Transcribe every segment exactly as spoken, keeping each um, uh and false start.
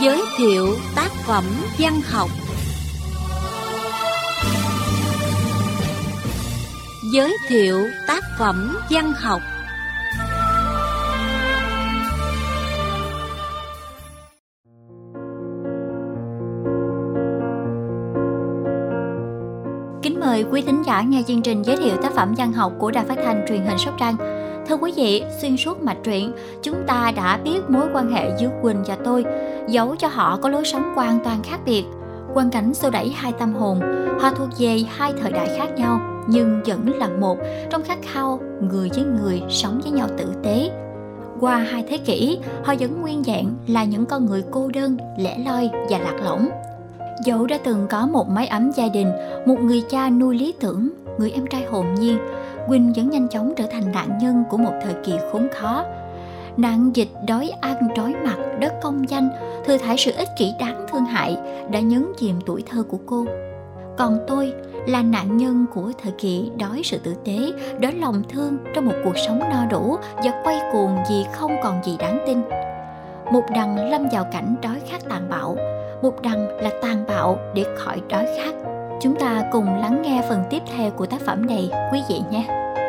Giới thiệu tác phẩm văn học. Giới thiệu tác phẩm văn học. Kính mời quý thính giả nghe chương trình giới thiệu tác phẩm văn học của Đài Phát thanh Truyền hình Sóc Trăng. Thưa quý vị, xuyên suốt mạch truyện, chúng ta đã biết mối quan hệ giữa Quỳnh và tôi, dẫu cho họ có lối sống hoàn toàn khác biệt, hoàn cảnh xô đẩy hai tâm hồn, họ thuộc về hai thời đại khác nhau, nhưng vẫn là một trong khát khao người với người sống với nhau tử tế. Qua hai thế kỷ, họ vẫn nguyên vẹn là những con người cô đơn, lẻ loi và lạc lõng. Dẫu đã từng có một mái ấm gia đình, một người cha nuôi lý tưởng, người em trai hồn nhiên, Quỳnh vẫn nhanh chóng trở thành nạn nhân của một thời kỳ khốn khó. Nạn dịch, đói ăn đói mặc, đất công danh, thừa thãi sự ích kỷ đáng thương hại đã nhấn chìm tuổi thơ của cô. Còn tôi là nạn nhân của thời kỳ đói sự tử tế, đói lòng thương trong một cuộc sống no đủ và quay cuồng vì không còn gì đáng tin. Một đằng lâm vào cảnh đói khát tàn bạo, một đằng là tàn bạo để khỏi đói khát. Chúng ta cùng lắng nghe phần tiếp theo của tác phẩm này, quý vị nhé.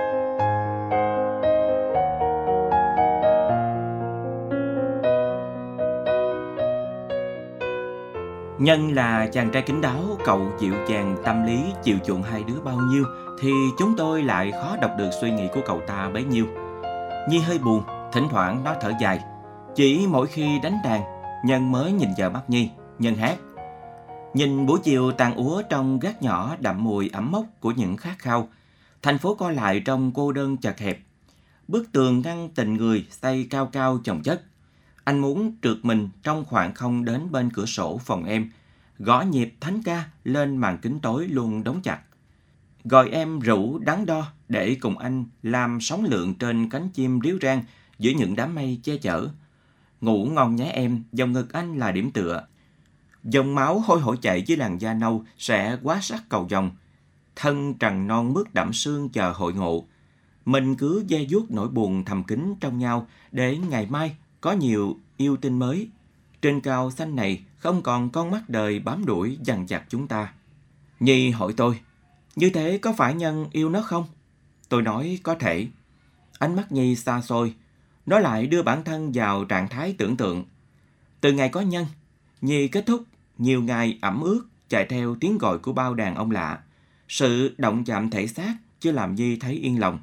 Nhân là chàng trai kín đáo, cậu dịu dàng tâm lý, chiều chuộng hai đứa bao nhiêu, thì chúng tôi lại khó đọc được suy nghĩ của cậu ta bấy nhiêu. Nhi hơi buồn, thỉnh thoảng nó thở dài. Chỉ mỗi khi đánh đàn, Nhân mới nhìn vào mắt Nhi. Nhân hát: nhìn buổi chiều tàn úa trong gác nhỏ đậm mùi ẩm mốc của những khát khao. Thành phố co lại trong cô đơn chật hẹp. Bức tường ngăn tình người xây cao cao chồng chất. Anh muốn trượt mình trong khoảng không đến bên cửa sổ phòng em, gõ nhịp thánh ca lên màn kính tối luôn đóng chặt. Gọi em rủ đắn đo để cùng anh làm sóng lượn trên cánh chim ríu rang giữa những đám mây che chở. Ngủ ngon nhé em, dòng ngực anh là điểm tựa. Dòng máu hôi hổi chạy dưới làn da nâu sẽ quá sắc cầu vồng. Thân trần non mướt đẫm sương chờ hội ngộ. Mình cứ ve vuốt nỗi buồn thầm kín trong nhau để ngày mai có nhiều yêu tinh mới. Trên cao xanh này không còn con mắt đời bám đuổi dằn vặt chúng ta. Nhi hỏi tôi, như thế có phải Nhân yêu nó không? Tôi nói có thể. Ánh mắt Nhi xa xôi, nó lại đưa bản thân vào trạng thái tưởng tượng. Từ ngày có Nhân, Nhi kết thúc nhiều ngày ẩm ướt chạy theo tiếng gọi của bao đàn ông lạ. Sự động chạm thể xác chưa làm Nhi thấy yên lòng.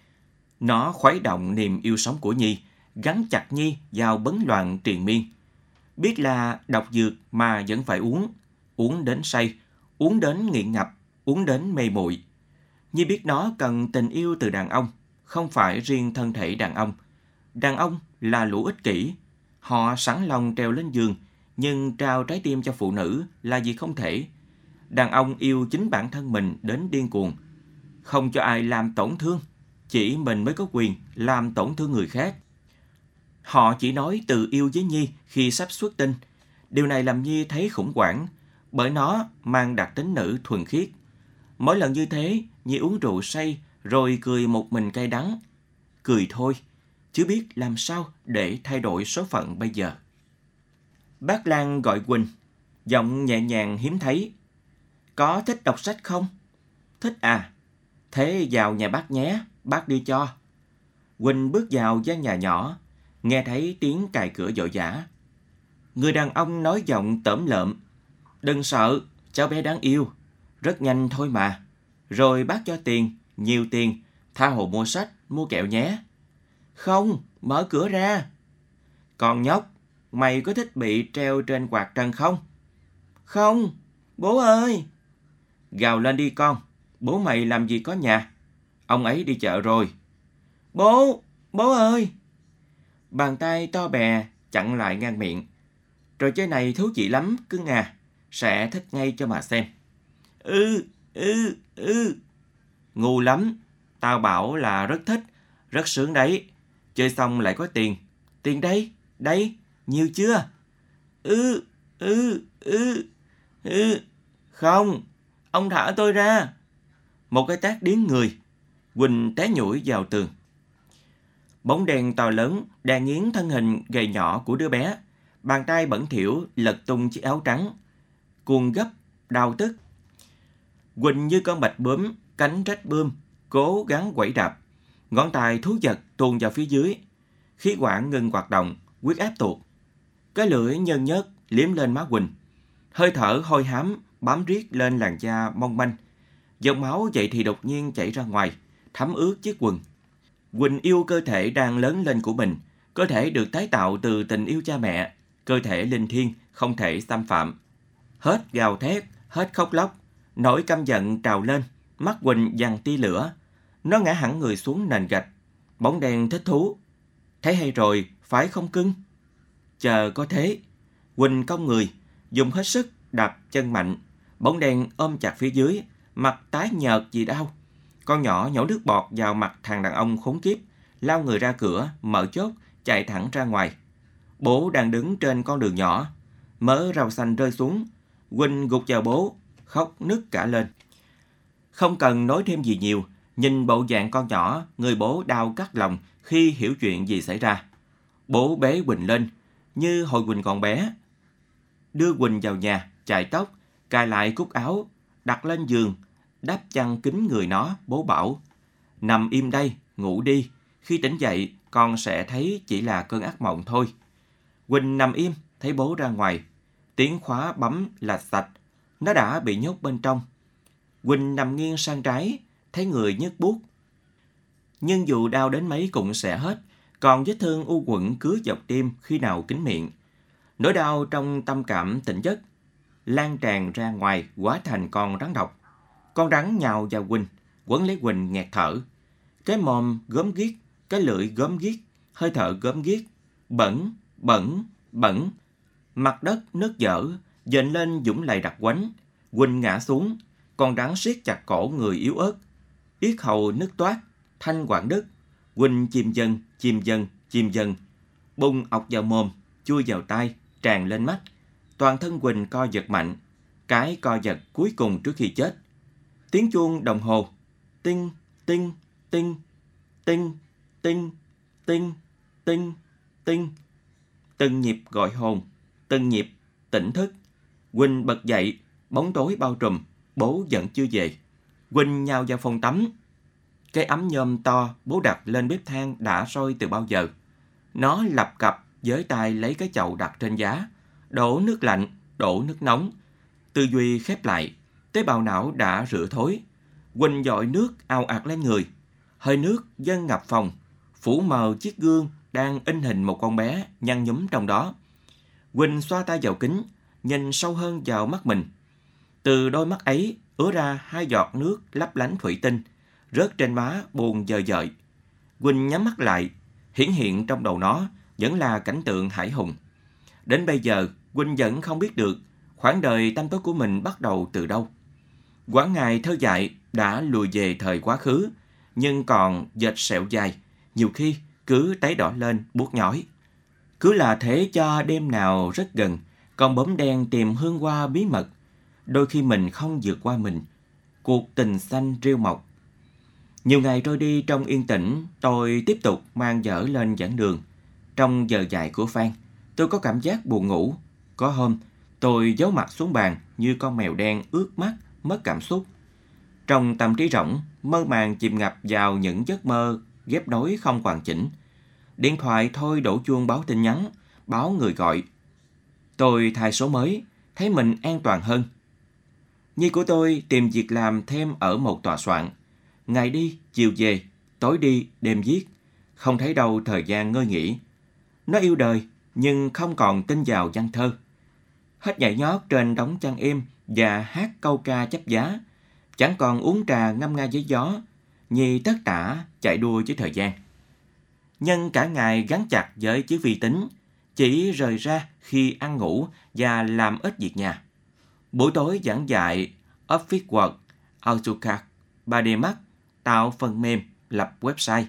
Nó khuấy động niềm yêu sống của Nhi, gắn chặt Nhi vào bấn loạn triền miên. Biết là độc dược mà vẫn phải uống, uống đến say, uống đến nghiện ngập, uống đến mê muội. Nhi biết nó cần tình yêu từ đàn ông, không phải riêng thân thể đàn ông. Đàn ông là lũ ích kỷ, họ sẵn lòng trèo lên giường, nhưng trao trái tim cho phụ nữ là việc không thể. Đàn ông yêu chính bản thân mình đến điên cuồng, không cho ai làm tổn thương, chỉ mình mới có quyền làm tổn thương người khác. Họ chỉ nói từ yêu với Nhi khi sắp xuất tinh. Điều này làm Nhi thấy khủng hoảng, bởi nó mang đặc tính nữ thuần khiết. Mỗi lần như thế, Nhi uống rượu say rồi cười một mình cay đắng. Cười thôi, chứ biết làm sao để thay đổi số phận bây giờ. Bác Lan gọi Quỳnh, giọng nhẹ nhàng hiếm thấy. Có thích đọc sách không? Thích à? Thế vào nhà bác nhé, bác đi cho. Quỳnh bước vào gian nhà nhỏ, nghe thấy tiếng cài cửa vội vã. Người đàn ông nói giọng tởm lợm. Đừng sợ, cháu bé đáng yêu. Rất nhanh thôi mà. Rồi bác cho tiền, nhiều tiền, tha hồ mua sách, mua kẹo nhé. Không, mở cửa ra. Con nhóc, mày có thích bị treo trên quạt trần không? Không, bố ơi. Gào lên đi con, bố mày làm gì có nhà. Ông ấy đi chợ rồi. Bố, bố ơi. Bàn tay to bè chặn lại ngang miệng. Trò chơi này thú vị lắm, cưng à. Sẽ thích ngay cho mà xem. Ừ, ừ, ừ. Ngu lắm. Tao bảo là rất thích, rất sướng đấy. Chơi xong lại có tiền. Tiền đây, đây, nhiều chưa? Ừ, ừ, ừ, ừ. Không, ông thả tôi ra. Một cái tát điếng người. Quỳnh té nhũi vào tường. Bóng đèn to lớn đè nghiến thân hình gầy nhỏ của đứa bé. Bàn tay bẩn thỉu lật tung chiếc áo trắng, cuồng gấp, đau tức. Quỳnh như con bạch bướm, cánh rách bươm, cố gắng quẩy đạp. Ngón tay thú vật tuôn vào phía dưới. Khí quản ngừng hoạt động, huyết áp tụt. Cái lưỡi nhơn nhớt liếm lên má Quỳnh. Hơi thở hôi hám bám riết lên làn da mong manh. Giọt máu vậy thì đột nhiên chảy ra ngoài, thấm ướt chiếc quần. Quỳnh yêu cơ thể đang lớn lên của mình, cơ thể được tái tạo từ tình yêu cha mẹ, cơ thể linh thiêng không thể xâm phạm. Hết gào thét, hết khóc lóc, nỗi căm giận trào lên, mắt Quỳnh giằng tia lửa. Nó ngã hẳn người xuống nền gạch. Bóng đen thích thú. Thấy hay rồi, phải không cưng? Chờ có thế. Quỳnh cong người, dùng hết sức đạp chân mạnh. Bóng đen ôm chặt phía dưới, mặt tái nhợt vì đau. Con nhỏ nhổ nước bọt vào mặt thằng đàn ông khốn kiếp, lao người ra cửa, mở chốt, chạy thẳng ra ngoài. Bố đang đứng trên con đường nhỏ, mớ rau xanh rơi xuống. Quỳnh gục vào bố, khóc nức cả lên. Không cần nói thêm gì nhiều, nhìn bộ dạng con nhỏ, người bố đau cắt lòng khi hiểu chuyện gì xảy ra. Bố bế Quỳnh lên, như hồi Quỳnh còn bé. Đưa Quỳnh vào nhà, chải tóc, cài lại cúc áo, đặt lên giường, đắp chăn kín người nó. Bố bảo, nằm im đây, ngủ đi. Khi tỉnh dậy, con sẽ thấy chỉ là cơn ác mộng thôi. Quỳnh nằm im, thấy bố ra ngoài. Tiếng khóa bấm lạch sạch, nó đã bị nhốt bên trong. Quỳnh nằm nghiêng sang trái, thấy người nhức buốt. Nhưng dù đau đến mấy cũng sẽ hết, còn vết thương u quẫn cứ dọc tim khi nào kín miệng. Nỗi đau trong tâm cảm tỉnh giấc, lan tràn ra ngoài hóa thành con rắn độc. Con rắn nhào vào Quỳnh, quấn lấy Quỳnh nghẹt thở. Cái mồm gớm ghiếc, cái lưỡi gớm ghiếc, hơi thở gớm ghiếc, bẩn, bẩn, bẩn. Mặt đất nứt dở, dện lên dũng lầy đặc quánh. Quỳnh ngã xuống, con rắn siết chặt cổ người yếu ớt. Yết hầu nứt toát, thanh quản đứt. Quỳnh chìm dần, chìm dần, chìm dần. Bung ọc vào mồm, chui vào tai, tràn lên mắt. Toàn thân Quỳnh co giật mạnh, cái co giật cuối cùng trước khi chết. Tiếng chuông đồng hồ, tinh, tinh, tinh, tinh, tinh, tinh, tinh, tinh. Từng nhịp gọi hồn, từng nhịp tỉnh thức. Quỳnh bật dậy, bóng tối bao trùm, bố vẫn chưa về. Quỳnh nhào vào phòng tắm. Cái ấm nhôm to bố đặt lên bếp than đã sôi từ bao giờ. Nó lập cập với tay lấy cái chậu đặt trên giá, đổ nước lạnh, đổ nước nóng. Tư duy khép lại, tế bào não đã rửa thối. Quỳnh dội nước ào ạt lên người. Hơi nước dâng ngập phòng, phủ mờ chiếc gương đang in hình một con bé nhăn nhúm trong đó. Quỳnh xoa tay vào kính, nhìn sâu hơn vào mắt mình. Từ đôi mắt ấy ứa ra hai giọt nước lấp lánh thủy tinh, rớt trên má buồn dời dợi. Quỳnh nhắm mắt lại, hiển hiện trong đầu nó vẫn là cảnh tượng hãi hùng. Đến bây giờ, Quỳnh vẫn không biết được khoảng đời tăm tối của mình bắt đầu từ đâu. Quãng ngày thơ dại đã lùi về thời quá khứ, nhưng còn dệt sẹo dài, nhiều khi cứ tấy đỏ lên buốt nhói. Cứ là thế cho đêm nào rất gần, con bướm đen tìm hương hoa bí mật. Đôi khi mình không vượt qua mình, cuộc tình xanh rêu mọc. Nhiều ngày trôi đi trong yên tĩnh, tôi tiếp tục mang dở lên giảng đường. Trong giờ dài của Phan, tôi có cảm giác buồn ngủ. Có hôm, tôi giấu mặt xuống bàn như con mèo đen ướt mắt, mất cảm xúc. Trong tâm trí rỗng, mơ màng chìm ngập vào những giấc mơ ghép nối không hoàn chỉnh. Điện thoại thôi đổ chuông báo tin nhắn, báo người gọi. Tôi thay số mới, thấy mình an toàn hơn. Nhi của tôi tìm việc làm thêm ở một tòa soạn. Ngày đi, chiều về, tối đi, đêm viết. Không thấy đâu thời gian ngơi nghỉ. Nó yêu đời, nhưng không còn tin vào văn thơ. Hết nhảy nhót trên đống chăn êm và hát câu ca chấp giá. Chẳng còn uống trà ngâm nga với gió. Nhi tất tả chạy đua với thời gian. Nhân cả ngày gắn chặt với chữ vi tính, chỉ rời ra khi ăn ngủ và làm ít việc nhà. Buổi tối giảng dạy Office Word, AutoCAD, ba D Max, tạo phần mềm, lập website.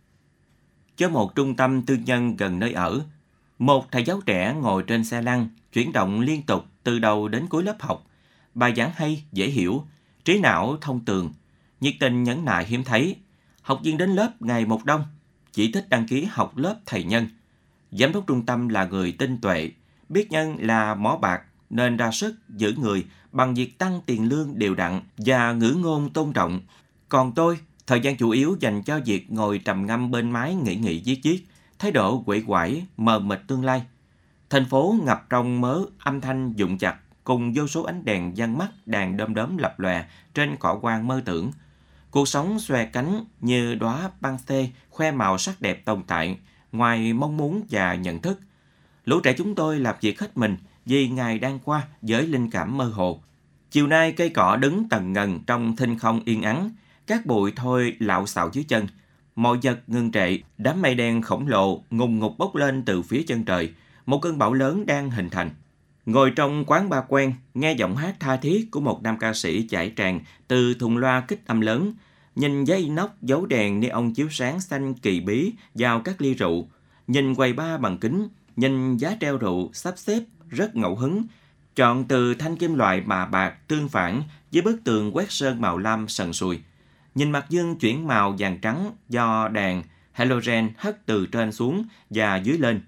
Cho một trung tâm tư nhân gần nơi ở, một thầy giáo trẻ ngồi trên xe lăn, chuyển động liên tục từ đầu đến cuối lớp học. Bài giảng hay, dễ hiểu, trí não thông tường, nhiệt tình nhẫn nại hiếm thấy. Học viên đến lớp ngày một đông, chỉ thích đăng ký học lớp thầy nhân. Giám đốc trung tâm là người tinh tuệ, biết Nhân là mỏ bạc nên ra sức giữ người bằng việc tăng tiền lương đều đặn và ngữ ngôn tôn trọng. Còn tôi, thời gian chủ yếu dành cho việc ngồi trầm ngâm bên máy nghĩ nghĩ viết viết, thái độ quể quải, mờ mịt tương lai. Thành phố ngập trong mớ âm thanh vụn chặt cùng vô số ánh đèn văng mắt đàn đom đóm lập lòe trên cỏ quang mơ tưởng. Cuộc sống xòe cánh như đóa băng xê khoe màu sắc đẹp tồn tại ngoài mong muốn và nhận thức. Lũ trẻ chúng tôi làm việc hết mình vì ngày đang qua với linh cảm mơ hồ. Chiều nay cây cỏ đứng tần ngần trong thinh không yên ắng, các bụi thôi lạo xạo dưới chân. Mọi vật ngưng trệ, đám mây đen khổng lồ ngùng ngục bốc lên từ phía chân trời. Một cơn bão lớn đang hình thành. Ngồi trong quán bar quen, nghe giọng hát tha thiết của một nam ca sĩ chảy tràn từ thùng loa kích âm lớn, nhìn giấy inox dấu đèn neon chiếu sáng xanh kỳ bí vào các ly rượu, nhìn quầy bar bằng kính, nhìn giá treo rượu sắp xếp rất ngẫu hứng, chọn từ thanh kim loại mà bạc tương phản với bức tường quét sơn màu lam sần sùi. Nhìn mặt dương chuyển màu vàng trắng do đèn halogen hất từ trên xuống và dưới lên.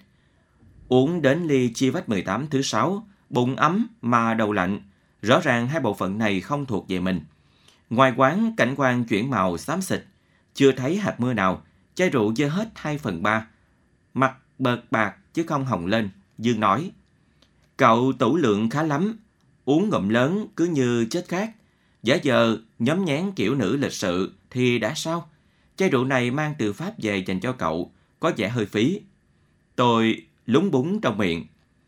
Uống đến ly Chivas mười tám thứ sáu, bụng ấm mà đầu lạnh. Rõ ràng hai bộ phận này không thuộc về mình. Ngoài quán, cảnh quan chuyển màu xám xịt. Chưa thấy hạt mưa nào, chai rượu dơ hết hai phần ba. Mặt bợt bạc chứ không hồng lên. Dương nói, cậu tửu lượng khá lắm. Uống ngụm lớn cứ như chết khát. Giả giờ nhóm nhán kiểu nữ lịch sự thì đã sao? Chai rượu này mang từ Pháp về dành cho cậu, có vẻ hơi phí. Tôi lúng búng trong miệng.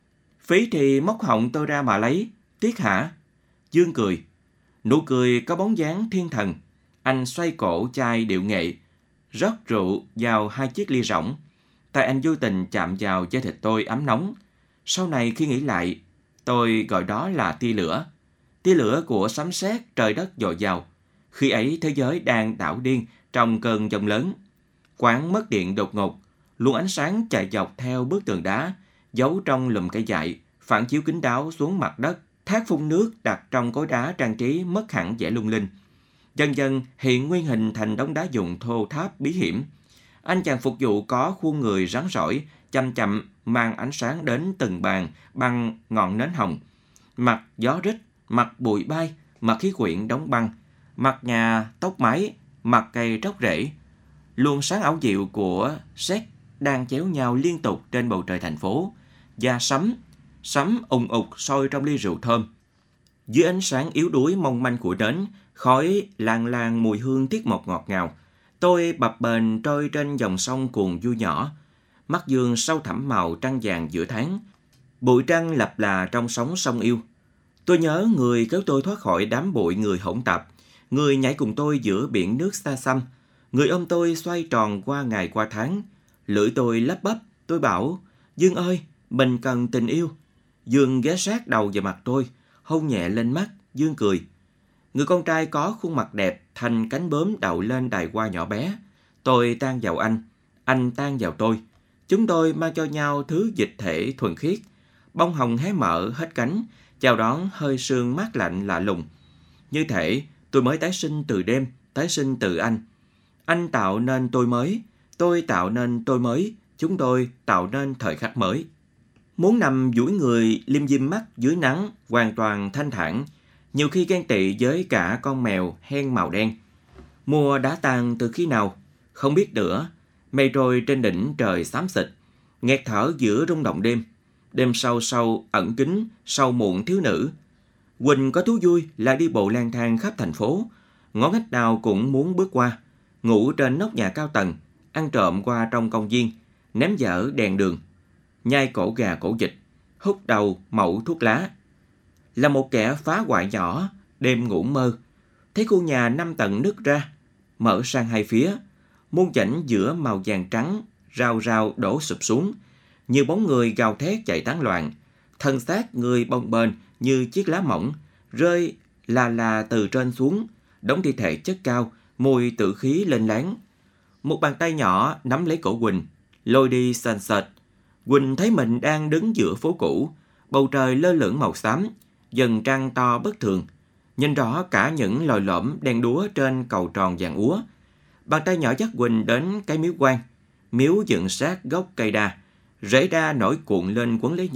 Phí thì móc họng tôi ra mà lấy, tiếc hả? Dương cười. Nụ cười có bóng dáng thiên thần. Anh xoay cổ chai điệu nghệ, rót rượu vào hai chiếc ly rỗng. Tay anh vô tình chạm vào da thịt tôi ấm nóng. Sau này khi nghĩ lại, tôi gọi đó là tia lửa. Tia lửa của sấm sét trời đất dồi dào. Khi ấy thế giới đang đảo điên trong cơn giông lớn. Quán mất điện đột ngột. Luồng ánh sáng chạy dọc theo bức tường đá, giấu trong lùm cây dại, phản chiếu kín đáo xuống mặt đất. Thác phun nước đặt trong cối đá trang trí mất hẳn vẻ lung linh. Dần dần hiện nguyên hình thành đống đá dụng thô tháp bí hiểm. Anh chàng phục vụ có khuôn người rắn rỏi, chậm chậm mang ánh sáng đến từng bàn bằng ngọn nến hồng. Mặt gió rít, mặt bụi bay, mặt khí quyển đóng băng, mặt nhà tóc mái, mặt cây róc rễ. Luồng sáng ảo diệu của sét đang chéo nhau liên tục trên bầu trời thành phố. Và sấm, sấm ùng ục sôi trong ly rượu thơm. Dưới ánh sáng yếu đuối mong manh của nến, khói lan lan mùi hương tiết mộc ngọt ngào. Tôi bập bềnh trôi trên dòng sông cuồn vui nhỏ. Mắt dương sâu thẳm màu trăng vàng giữa tháng. Bụi trăng lập là trong sóng sông yêu. Tôi nhớ người kéo tôi thoát khỏi đám bụi người hỗn tạp. Người nhảy cùng tôi giữa biển nước xa xăm. Người ôm tôi xoay tròn qua ngày qua tháng. Lưỡi tôi lắp bắp, tôi bảo, Dương ơi, mình cần tình yêu. Dương ghé sát đầu vào mặt tôi, hôn nhẹ lên mắt, Dương cười. Người con trai có khuôn mặt đẹp, thành cánh bướm đậu lên đài hoa nhỏ bé. Tôi tan vào anh, anh tan vào tôi. Chúng tôi mang cho nhau thứ dịch thể thuần khiết. Bông hồng hé mở hết cánh, chào đón hơi sương mát lạnh lạ lùng. Như thể tôi mới tái sinh từ đêm, tái sinh từ anh. Anh tạo nên tôi mới, tôi tạo nên tôi mới, chúng tôi tạo nên thời khắc mới. Muốn nằm duỗi người lim dim mắt dưới nắng, hoàn toàn thanh thản, nhiều khi ghen tị với cả con mèo hen màu đen. Mùa đã tàn từ khi nào? Không biết nữa. Mây trôi trên đỉnh trời xám xịt, nghẹt thở giữa rung động đêm. Đêm sâu sâu ẩn kín, sâu muộn thiếu nữ. Quỳnh có thú vui là đi bộ lang thang khắp thành phố, ngõ ngách nào cũng muốn bước qua. Ngủ trên nóc nhà cao tầng, ăn trộm qua trong công viên, ném dở đèn đường, nhai cổ gà cổ vịt, hút đầu mẩu thuốc lá. Là một kẻ phá hoại nhỏ, đêm ngủ mơ, thấy khu nhà năm tầng nứt ra, mở sang hai phía, muôn chảnh giữa màu vàng trắng, rào rào đổ sụp xuống, như bóng người gào thét chạy tán loạn, thân xác người bồng bềnh như chiếc lá mỏng, rơi là là từ trên xuống, đống thi thể chất cao, mùi tử khí lên láng. Một bàn tay nhỏ nắm lấy cổ Quỳnh, lôi đi sền sệt. Quỳnh thấy mình đang đứng giữa phố cũ, bầu trời lơ lửng màu xám, dần trăng to bất thường, nhìn rõ cả những lồi lõm đèn đúa trên cầu tròn vàng úa. Bàn tay nhỏ dắt Quỳnh đến cái miếu quan, miếu dựng sát gốc cây đa, rễ đa nổi cuộn lên quấn lấy nhau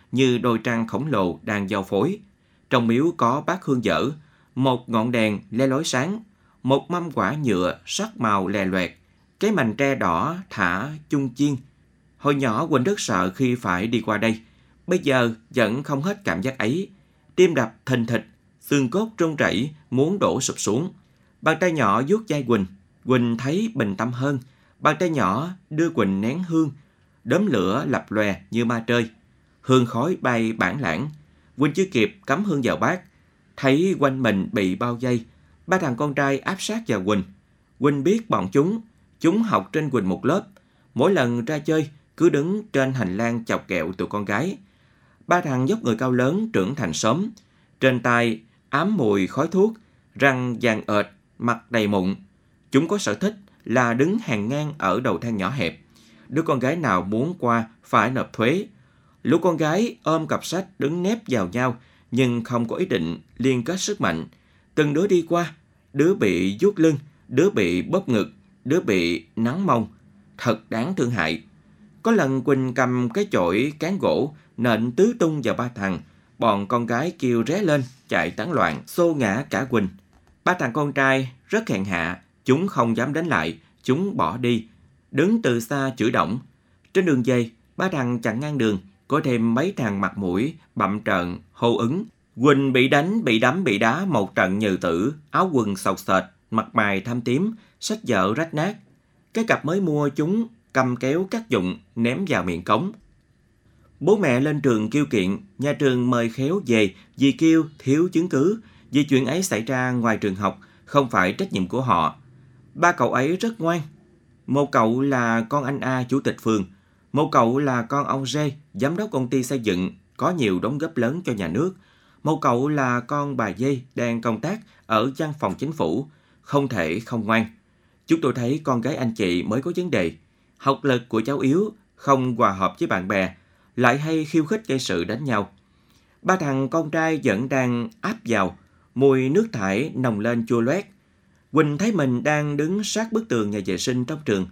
như đôi trăng khổng lồ đang giao phối. Trong miếu có bát hương dở, một ngọn đèn le lói sáng, một mâm quả nhựa sắc màu lè loẹt, cái mành tre đỏ thả chung chiên. Hồi nhỏ Quỳnh rất sợ khi phải đi qua đây. Bây giờ vẫn không hết cảm giác ấy. Tim đập thình thịch, xương cốt run rẩy muốn đổ sụp xuống. Bàn tay nhỏ vuốt vai Quỳnh. Quỳnh thấy bình tâm hơn. Bàn tay nhỏ đưa Quỳnh nén hương. Đốm lửa lập lòe như ma trơi. Hương khói bay bản lãng. Quỳnh chưa kịp cắm hương vào bát, thấy quanh mình bị bao vây. Ba thằng con trai áp sát vào Quỳnh. Quỳnh biết bọn chúng. Chúng học trên Quỳnh một lớp. Mỗi lần ra chơi cứ đứng trên hành lang chọc ghẹo tụi con gái. Ba thằng dốc người cao lớn trưởng thành sớm. Trên tay ám mùi khói thuốc, răng vàng ệt, mặt đầy mụn. Chúng có sở thích là đứng hàng ngang ở đầu thang nhỏ hẹp. Đứa con gái nào muốn qua phải nộp thuế. Lũ con gái ôm cặp sách đứng nép vào nhau nhưng không có ý định liên kết sức mạnh. Từng đứa đi qua, đứa bị vuốt lưng, đứa bị bóp ngực, đứa bị nắng mông. Thật đáng thương hại. Có lần Quỳnh cầm cái chổi cán gỗ nện tứ tung vào ba thằng. Bọn con gái kêu ré lên, chạy tán loạn, xô ngã cả Quỳnh. Ba thằng con trai rất hèn hạ, chúng không dám đánh lại, chúng bỏ đi, đứng từ xa chửi động. Trên đường về, ba thằng chặn ngang đường, có thêm mấy thằng mặt mũi bặm trợn hô ứng. Quỳnh bị đánh, bị đấm, bị đá một trận nhừ tử, áo quần xộc xệch, mặt mày thâm tím, sách vở rách nát. Cái cặp mới mua chúng cầm kéo cắt dụng ném vào miệng cống. Bố mẹ lên trường kêu kiện, nhà trường mời khéo về vì kêu thiếu chứng cứ, vì chuyện ấy xảy ra ngoài trường học, không phải trách nhiệm của họ. Ba cậu ấy rất ngoan. Một cậu là con anh A, chủ tịch phường. Một cậu là con ông J, giám đốc công ty xây dựng, có nhiều đóng góp lớn cho nhà nước. Một cậu là con bà Dê đang công tác ở văn phòng chính phủ, không thể không ngoan. Chúng tôi thấy con gái anh chị mới có vấn đề. Học lực của cháu yếu, không hòa hợp với bạn bè, lại hay khiêu khích gây sự đánh nhau. Ba thằng con trai vẫn đang áp vào, mùi nước thải nồng lên chua loét. Quỳnh thấy mình đang đứng sát bức tường nhà vệ sinh trong trường.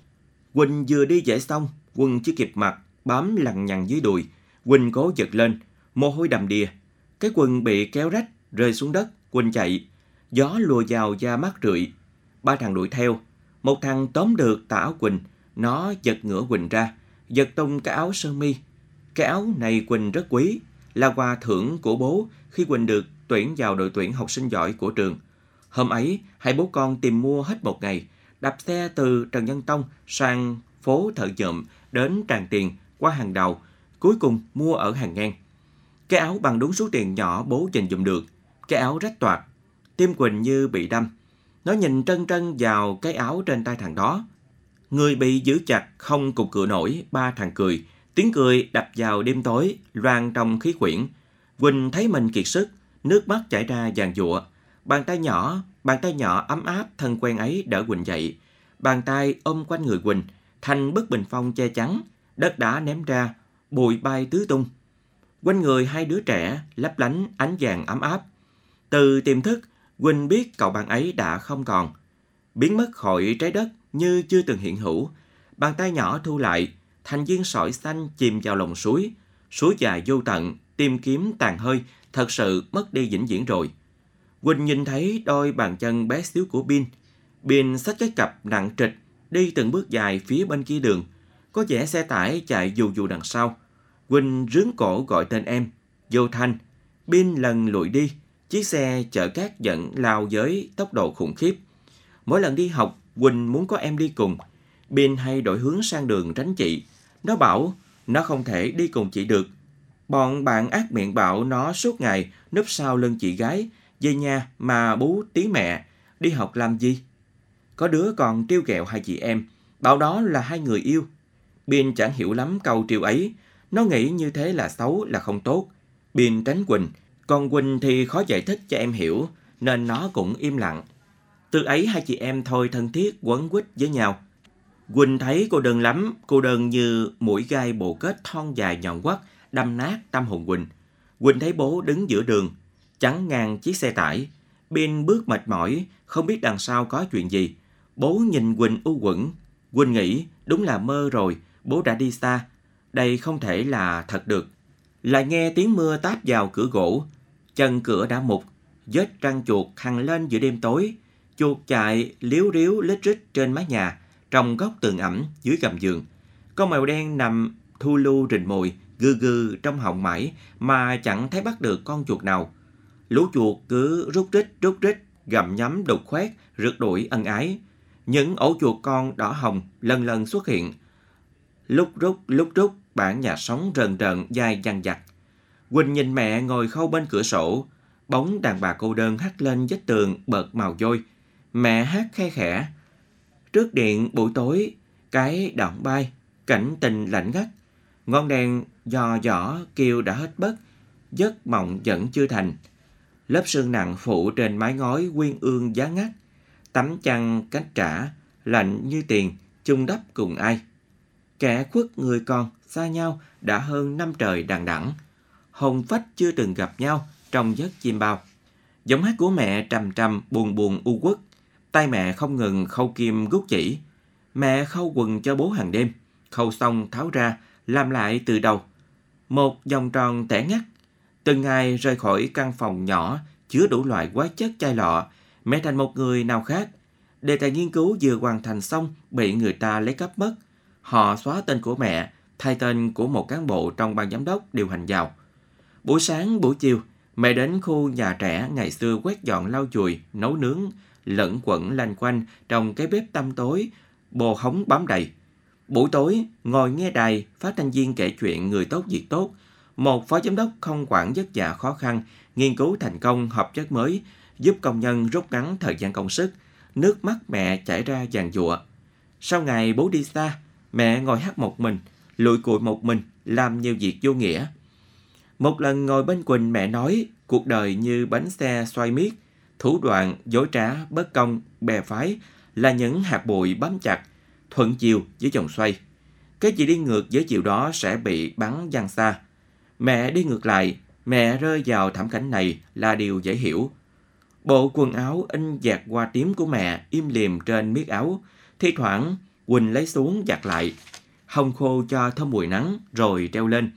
Quỳnh vừa đi vệ xong, quần chưa kịp mặc, bám lằng nhằng dưới đùi. Quỳnh cố giật lên, mồ hôi đầm đìa. Cái quần bị kéo rách, rơi xuống đất. Quỳnh chạy, gió lùa vào da mắt rượi. Ba thằng đuổi theo. Một thằng tóm được tà áo Quỳnh, nó giật ngửa Quỳnh ra, giật tung cái áo sơ mi. Cái áo này Quỳnh rất quý, là quà thưởng của bố khi Quỳnh được tuyển vào đội tuyển học sinh giỏi của trường. Hôm ấy, hai bố con tìm mua hết một ngày, đạp xe từ Trần Nhân Tông sang phố Thợ Nhuộm đến Tràng Tiền qua hàng đầu, cuối cùng mua ở hàng ngang. Cái áo bằng đúng số tiền nhỏ bố dành dụm được, cái áo rách toạc. Tim Quỳnh như bị đâm. Nó nhìn trân trân vào cái áo trên tay thằng đó. Người bị giữ chặt không cục cựa nổi, ba thằng cười. Tiếng cười đập vào đêm tối, loang trong khí quyển. Quỳnh thấy mình kiệt sức, nước mắt chảy ra giàn giụa. Bàn tay nhỏ, bàn tay nhỏ ấm áp thân quen ấy đỡ Quỳnh dậy. Bàn tay ôm quanh người Quỳnh, thành bức bình phong che chắn, đất đá ném ra, bụi bay tứ tung. Quanh người hai đứa trẻ lấp lánh ánh vàng ấm áp. Từ tiềm thức, Quỳnh biết cậu bạn ấy đã không còn, biến mất khỏi trái đất như chưa từng hiện hữu. Bàn tay nhỏ thu lại, thành viên sỏi xanh chìm vào lòng suối. Suối dài vô tận, tìm kiếm tàn hơi, thật sự mất đi vĩnh viễn rồi. Quỳnh nhìn thấy đôi bàn chân bé xíu của Bin. Bin xách cái cặp nặng trịch, đi từng bước dài phía bên kia đường. Có vẻ xe tải chạy dù dù đằng sau. Quỳnh rướn cổ gọi tên em. Vô thanh. Bin lần lùi đi. Chiếc xe chở cát dẫn lao với tốc độ khủng khiếp. Mỗi lần đi học, Quỳnh muốn có em đi cùng. Bin hay đổi hướng sang đường tránh chị. Nó bảo nó không thể đi cùng chị được. Bọn bạn ác miệng bảo nó suốt ngày núp sau lưng chị gái. Về nhà mà bú tí mẹ. Đi học làm gì? Có đứa còn trêu ghẹo hai chị em, bảo đó là hai người yêu. Bin chẳng hiểu lắm câu trêu ấy. Nó nghĩ như thế là xấu, là không tốt. Bin tránh Quỳnh. Còn Quỳnh thì khó giải thích cho em hiểu, nên nó cũng im lặng. Từ ấy hai chị em thôi thân thiết quấn quýt với nhau. Quỳnh thấy cô đơn lắm, cô đơn như mũi gai bộ kết thon dài nhọn quắt, đâm nát tâm hồn Quỳnh. Quỳnh thấy bố đứng giữa đường, chắn ngang chiếc xe tải. Bin bước mệt mỏi, không biết đằng sau có chuyện gì. Bố nhìn Quỳnh u uẩn. Quỳnh nghĩ đúng là mơ rồi, bố đã đi xa. Đây không thể là thật được. Lại nghe tiếng mưa táp vào cửa gỗ, chân cửa đã mục, vết răng chuột hằn lên giữa đêm tối. Chuột chạy líu ríu lít rít trên mái nhà, trong góc tường ẩm dưới gầm giường. Con mèo đen nằm thu lu rình mồi, gừ gừ trong họng mãi mà chẳng thấy bắt được con chuột nào. Lũ chuột cứ rút rít rút rít, gặm nhấm đục khoét, rượt đuổi ân ái. Những ổ chuột con đỏ hồng lần lần xuất hiện. Lúc rút lúc rút, bản nhà sống rần rần dài dằng dặc. Quỳnh nhìn mẹ ngồi khâu bên cửa sổ, bóng đàn bà cô đơn hắt lên vách tường bợt màu vôi. Mẹ hát khe khẽ. Trước điện buổi tối, cái đòn bay, cảnh tình lạnh ngắt. Ngọn đèn dò dỏ kêu đã hết bớt, giấc mộng vẫn chưa thành. Lớp sương nặng phủ trên mái ngói quyên ương giá ngắt. Tấm chăn cách trả, lạnh như tiền, chung đắp cùng ai. Kẻ khuất người còn, xa nhau đã hơn năm trời đằng đẵng. Hồn phách chưa từng gặp nhau trong giấc chim bao. Giọng hát của mẹ trầm trầm buồn buồn u uất. Tay mẹ không ngừng khâu kim gút chỉ. Mẹ khâu quần cho bố hàng đêm. Khâu xong tháo ra, làm lại từ đầu. Một vòng tròn tẻ ngắt. Từng ngày rời khỏi căn phòng nhỏ chứa đủ loại hóa chất chai lọ, mẹ thành một người nào khác. Đề tài nghiên cứu vừa hoàn thành xong bị người ta lấy cắp mất. Họ xóa tên của mẹ, thay tên của một cán bộ trong ban giám đốc điều hành vào. Buổi sáng, buổi chiều, mẹ đến khu nhà trẻ ngày xưa quét dọn lau chùi, nấu nướng, lẫn quẩn lanh quanh trong cái bếp tăm tối, bồ hóng bám đầy. Buổi tối, ngồi nghe đài, phát thanh viên kể chuyện người tốt việc tốt. Một phó giám đốc không quản vất vả khó khăn, nghiên cứu thành công hợp chất mới, giúp công nhân rút ngắn thời gian công sức. Nước mắt mẹ chảy ra giàn giụa. Sau ngày bố đi xa, mẹ ngồi hát một mình, lụi cụi một mình, làm nhiều việc vô nghĩa. Một lần ngồi bên Quỳnh, mẹ nói cuộc đời như bánh xe xoay miết, thủ đoạn, dối trá, bất công, bè phái là những hạt bụi bám chặt, thuận chiều với dòng xoay. Cái gì đi ngược với chiều đó sẽ bị bắn văng xa. Mẹ đi ngược lại, mẹ rơi vào thảm cảnh này là điều dễ hiểu. Bộ quần áo in dạt hoa tím của mẹ im lìm trên miết áo, thi thoảng Quỳnh lấy xuống giặt lại, hong khô cho thơm mùi nắng rồi treo lên.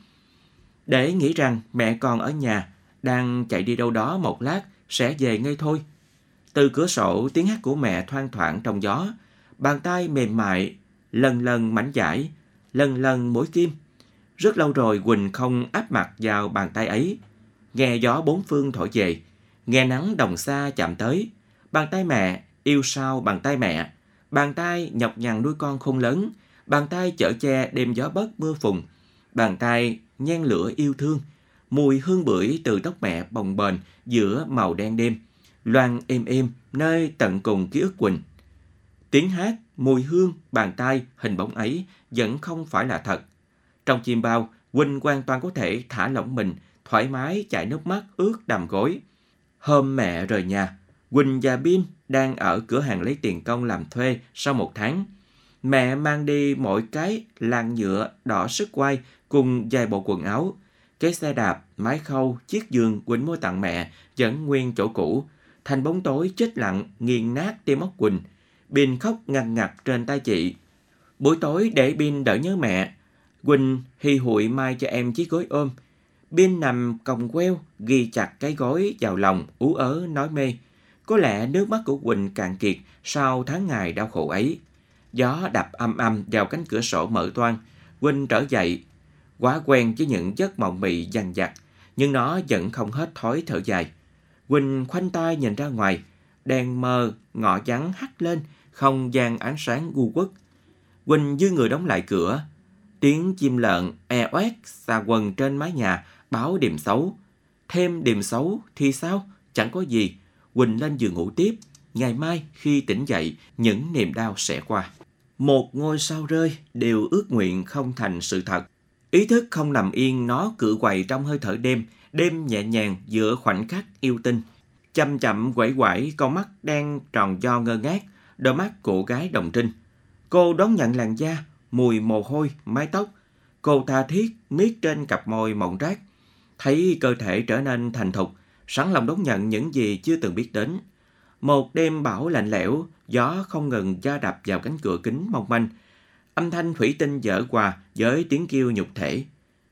Để nghĩ rằng mẹ còn ở nhà, đang chạy đi đâu đó một lát sẽ về ngay thôi. Từ cửa sổ tiếng hát của mẹ thoang thoảng trong gió, bàn tay mềm mại, lần lần mảnh dải, lần lần mũi kim. Rất lâu rồi Quỳnh không áp mặt vào bàn tay ấy. Nghe gió bốn phương thổi về, nghe nắng đồng xa chạm tới. Bàn tay mẹ, yêu sao bàn tay mẹ. Bàn tay nhọc nhằn nuôi con khôn lớn. Bàn tay chở che đêm gió bấc mưa phùn. Bàn tay nhen lửa yêu thương. Mùi hương bưởi từ tóc mẹ bồng bềnh giữa màu đen đêm, loang êm êm nơi tận cùng ký ức Quỳnh. Tiếng hát, mùi hương, bàn tay, hình bóng ấy vẫn không phải là thật. Trong chim bao, Quỳnh hoàn toàn có thể thả lỏng mình, thoải mái chảy nước mắt ướt đầm gối. Hôm mẹ rời nhà, Quỳnh và Bin đang ở cửa hàng lấy tiền công làm thuê sau một tháng. Mẹ mang đi mỗi cái làn nhựa đỏ sức quai cùng vài bộ quần áo. Cái xe đạp, máy khâu, chiếc giường Quỳnh mua tặng mẹ vẫn nguyên chỗ cũ. Thành bóng tối chết lặng nghiền nát tim óc Quỳnh. Bin khóc ngằn ngặt trên tay chị. Buổi tối để Bin đỡ nhớ mẹ, Quỳnh hi hụi mai cho em chiếc gối ôm. Bin nằm còng queo, ghi chặt cái gối vào lòng, ú ớ nói mê. Có lẽ nước mắt của Quỳnh cạn kiệt sau tháng ngày đau khổ ấy. Gió đập âm âm vào cánh cửa sổ mở toang. Quỳnh trở dậy, quá quen với những giấc mộng mị dằn vặt, nhưng nó vẫn không hết thói thở dài. Quỳnh khoanh tay nhìn ra ngoài, đèn mờ ngõ vắng hắt lên, không gian ánh sáng u uất. Quỳnh dư người đóng lại cửa. Tiếng chim lợn e oét xà quần trên mái nhà báo điềm xấu. Thêm điềm xấu thì sao? Chẳng có gì. Quỳnh lên giường ngủ tiếp. Ngày mai khi tỉnh dậy, những niềm đau sẽ qua. Một ngôi sao rơi, đều ước nguyện không thành sự thật. Ý thức không nằm yên, nó cựa quậy trong hơi thở đêm, đêm nhẹ nhàng giữa khoảnh khắc yêu tinh. Chậm chậm quẩy quẩy, con mắt đang tròn do ngơ ngác, đôi mắt của gái đồng trinh. Cô đón nhận làn da, mùi mồ hôi, mái tóc. Cô tha thiết miết trên cặp môi mọng rác. Thấy cơ thể trở nên thành thục, sẵn lòng đón nhận những gì chưa từng biết đến. Một đêm bão lạnh lẽo, gió không ngừng da đập vào cánh cửa kính mong manh. Âm thanh thủy tinh dở quà với tiếng kêu nhục thể.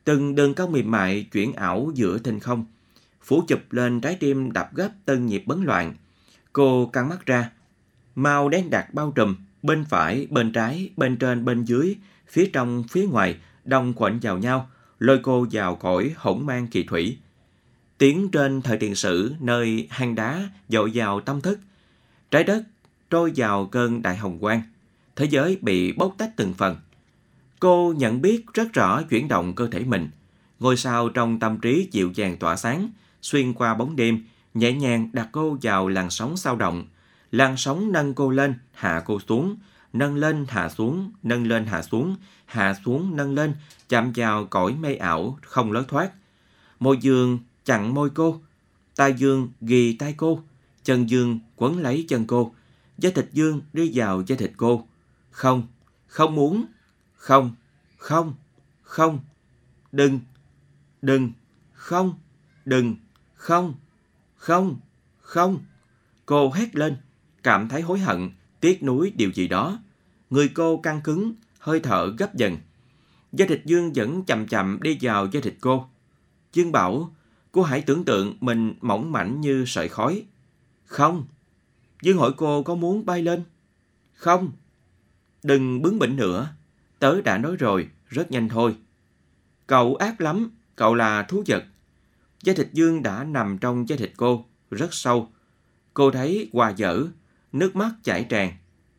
Từng đường cong mềm mại chuyển ảo giữa thinh không, phủ chụp lên trái tim đập gấp tân nhịp bấn loạn. Cô căng mắt ra, màu đen đặc bao trùm, bên phải, bên trái, bên trên, bên dưới, phía trong, phía ngoài, đông quạnh vào nhau, lôi cô vào cõi hỗn mang kỳ thủy. Tiếng trên thời tiền sử nơi hang đá dội vào tâm thức, trái đất trôi vào cơn đại hồng quang, thế giới bị bóc tách từng phần. Cô nhận biết rất rõ chuyển động cơ thể mình, ngôi sao trong tâm trí dịu dàng tỏa sáng, xuyên qua bóng đêm, nhẹ nhàng đặt cô vào làn sóng sao động. Làn sóng nâng cô lên, hạ cô xuống, nâng lên hạ xuống, nâng lên hạ xuống, hạ xuống nâng lên, chạm vào cõi mê ảo không lối thoát. Môi dương chặn môi cô, tai dương ghì tai cô, chân dương quấn lấy chân cô, da thịt dương đi vào da thịt cô. Không, không muốn, không, không, không, đừng, đừng, không, đừng, không, không, không. Cô hét lên, cảm thấy hối hận, tiếc nuối điều gì đó. Người cô căng cứng, hơi thở gấp dần. Da thịt Dương vẫn chậm chậm đi vào da thịt cô. Dương bảo, cô hãy tưởng tượng mình mỏng mảnh như sợi khói. Không. Dương hỏi cô có muốn bay lên? Không. Đừng bướng bỉnh nữa. Tớ đã nói rồi, rất nhanh thôi. Cậu ác lắm, cậu là thú vật. Da thịt Dương đã nằm trong da thịt cô, rất sâu. Cô thấy hòa dở, nước mắt chảy tràn.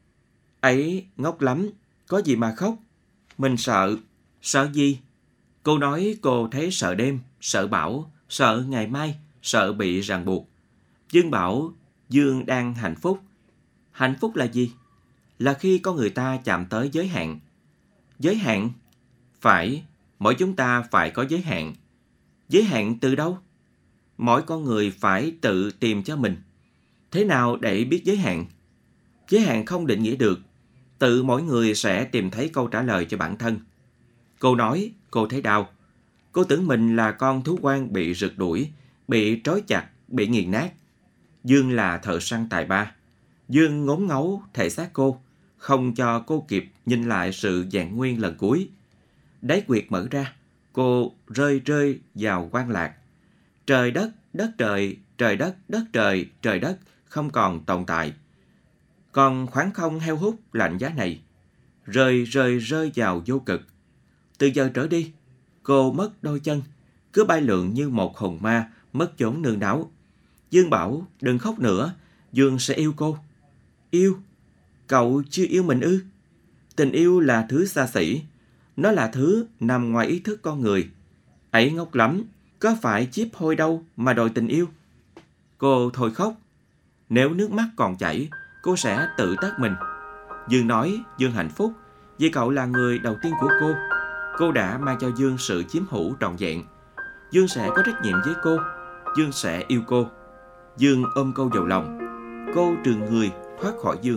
Ấy ngốc lắm, có gì mà khóc? Mình sợ. Sợ gì? Cô nói cô thấy sợ đêm, sợ bão, sợ ngày mai, sợ bị ràng buộc. Dương bảo Dương đang hạnh phúc. Hạnh phúc là gì? Là khi con người ta chạm tới giới hạn. Giới hạn? Phải, mỗi chúng ta phải có giới hạn. Giới hạn từ đâu? Mỗi con người phải tự tìm cho mình. Thế nào để biết giới hạn? Giới hạn không định nghĩa được. Tự mỗi người sẽ tìm thấy câu trả lời cho bản thân. Cô nói cô thấy đau. Cô tưởng mình là con thú quan bị rượt đuổi, bị trói chặt, bị nghiền nát. Dương là thợ săn tài ba. Dương ngốn ngấu thể xác cô, không cho cô kịp nhìn lại sự vẹn nguyên lần cuối. Đáy quyệt mở ra, cô rơi rơi vào quan lạc. Trời đất, đất trời, trời đất, đất trời, trời đất không còn tồn tại. Còn khoảng không heo hút lạnh giá này, rơi rơi rơi vào vô cực. Từ giờ trở đi, cô mất đôi chân, cứ bay lượn như một hồn ma mất chốn nương náu. Dương bảo đừng khóc nữa, Dương sẽ yêu cô. Yêu? Cậu chưa yêu mình ư? Tình yêu là thứ xa xỉ, nó là thứ nằm ngoài ý thức con người. Ấy ngốc lắm, có phải chíp hôi đâu mà đòi tình yêu. Cô thôi khóc. Nếu nước mắt còn chảy, cô sẽ tự tát mình. Dương nói Dương hạnh phúc vì cậu là người đầu tiên của cô. Cô đã mang cho Dương sự chiếm hữu trọn vẹn. Dương sẽ có trách nhiệm với cô. Dương sẽ yêu cô. Dương ôm cô vào lòng. Cô trường người thoát khỏi Dương.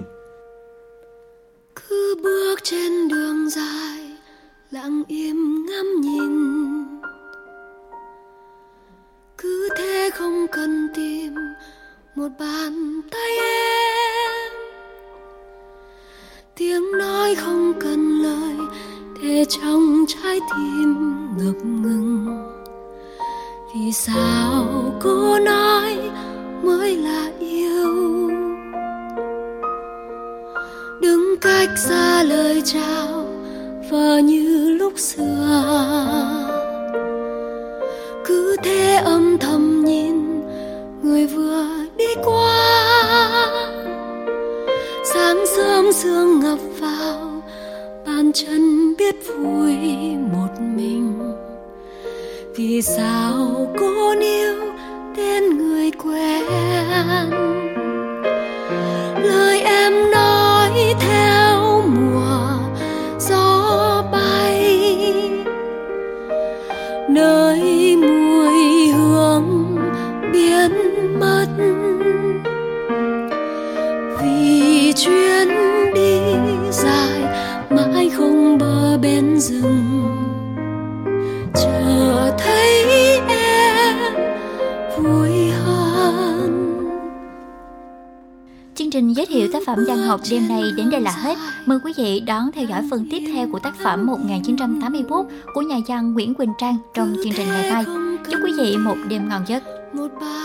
Cứ bước trên đường dài, lặng im ngắm nhìn. Cứ thế không cần tìm một bàn tay em. Tiếng nói không cần lời, để trong trái tim ngập ngừng. Vì sao cô nói mới là yêu? Đứng cách xa lời chào vờ như lúc xưa. Cứ thế âm thầm nhìn người vừa đi qua. Sáng sớm sương ngập vào, bàn chân biết vui một mình. Vì sao cô níu tên người quen? Lời em nói theo mùa gió bay, nơi mùi hương biến mất. Vì chuyến đi dài mãi không bờ bên rừng, chờ thấy em vui hơn. phẩm văn học đêm nay đến đây là hết. Mời quý vị đón theo dõi phần tiếp theo của tác phẩm một nghìn chín trăm tám mươi mốt của nhà văn Nguyễn Quỳnh Trang trong chương trình ngày mai. Chúc quý vị một đêm ngon giấc. Một bài